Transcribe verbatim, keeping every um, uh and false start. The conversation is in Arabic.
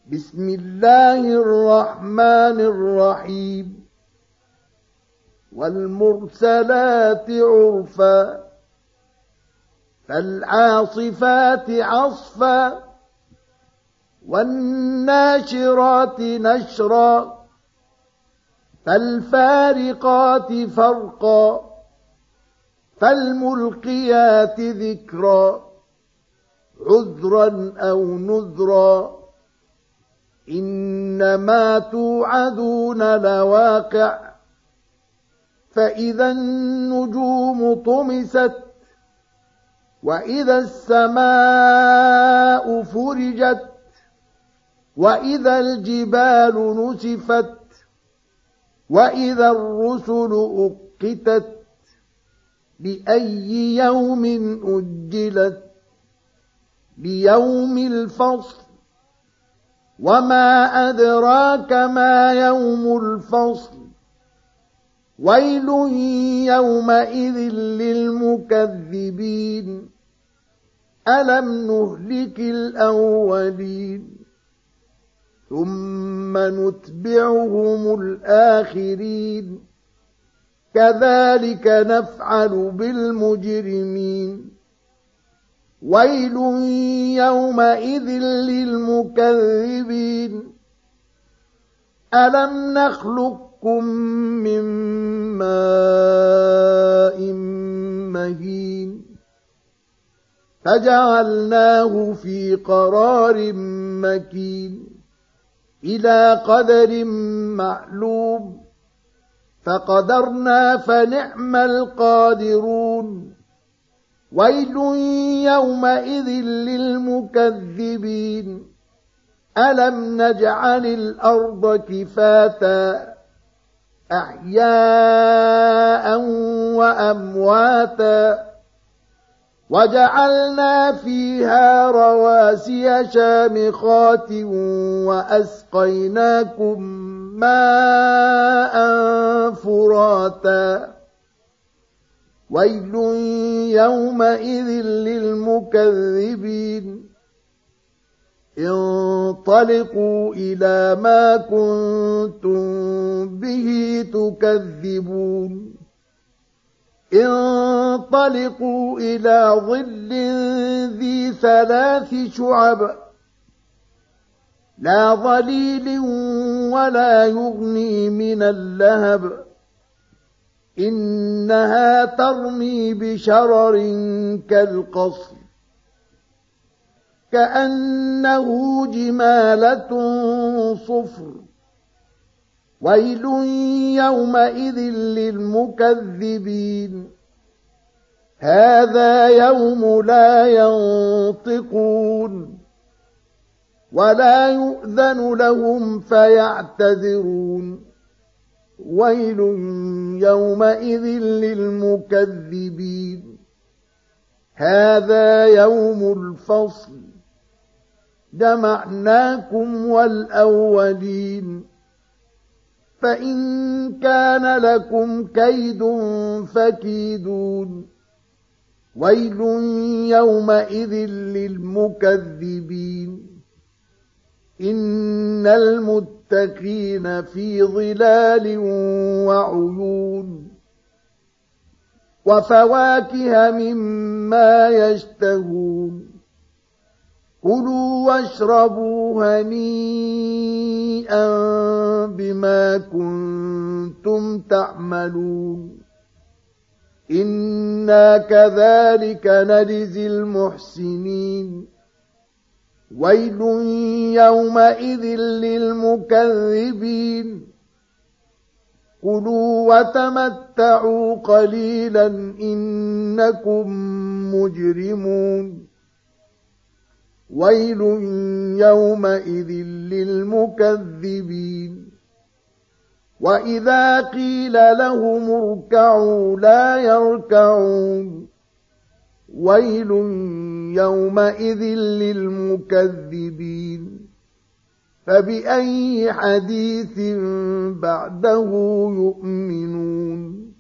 بسم الله الرحمن الرحيم والمرسلات عرفا فالعاصفات عصفا والناشرات نشرا فالفارقات فرقا فالملقيات ذكرا عذرا أو نذرا إنما توعدون لواقع فإذا النجوم طمست وإذا السماء فرجت وإذا الجبال نسفت وإذا الرسل أقتت لأي يوم أجلت ليوم الفصل وما أدراك ما يوم الفصل ويل يومئذ للمكذبين ألم نهلك الأولين ثم نتبعهم الآخرين كذلك نفعل بالمجرمين ويل يومئذ للمكذبين ألم نخلقكم من ماء مهين فجعلناه في قرار مكين إلى قدر معلوم فقدرنا فنعم القادرون ويل يومئذ للمكذبين ألم نجعل الأرض كفاتا أحياء وأمواتا وجعلنا فيها رواسي شامخات وأسقيناكم ماء فراتا ويل يومئذ للمكذبين انطلقوا إلى ما كنتم به تكذبون انطلقوا إلى ظل ذي ثلاث شعب لا ظليل ولا يغني من اللهب إنها ترمي بشرر كالقصر كأنه جمالة صفر ويل يومئذ للمكذبين هذا يوم لا ينطقون ولا يؤذن لهم فيعتذرون ويل يومئذ للمكذبين هذا يوم الفصل جمعناكم والأولين فإن كان لكم كيد فكيدون ويل يومئذ للمكذبين إن المتقين في ظلال وعيون وفواكه مما يشتهون كلوا واشربوا هنيئا بما كنتم تعملون إنا كذلك نجزي المحسنين ويل يومئذ للمكذبين كلوا وتمتعوا قليلا إنكم مجرمون ويل يومئذ للمكذبين وإذا قيل لهم اركعوا لا يركعون ويل يومئذ للمكذبين فبأي حديث بعده يؤمنون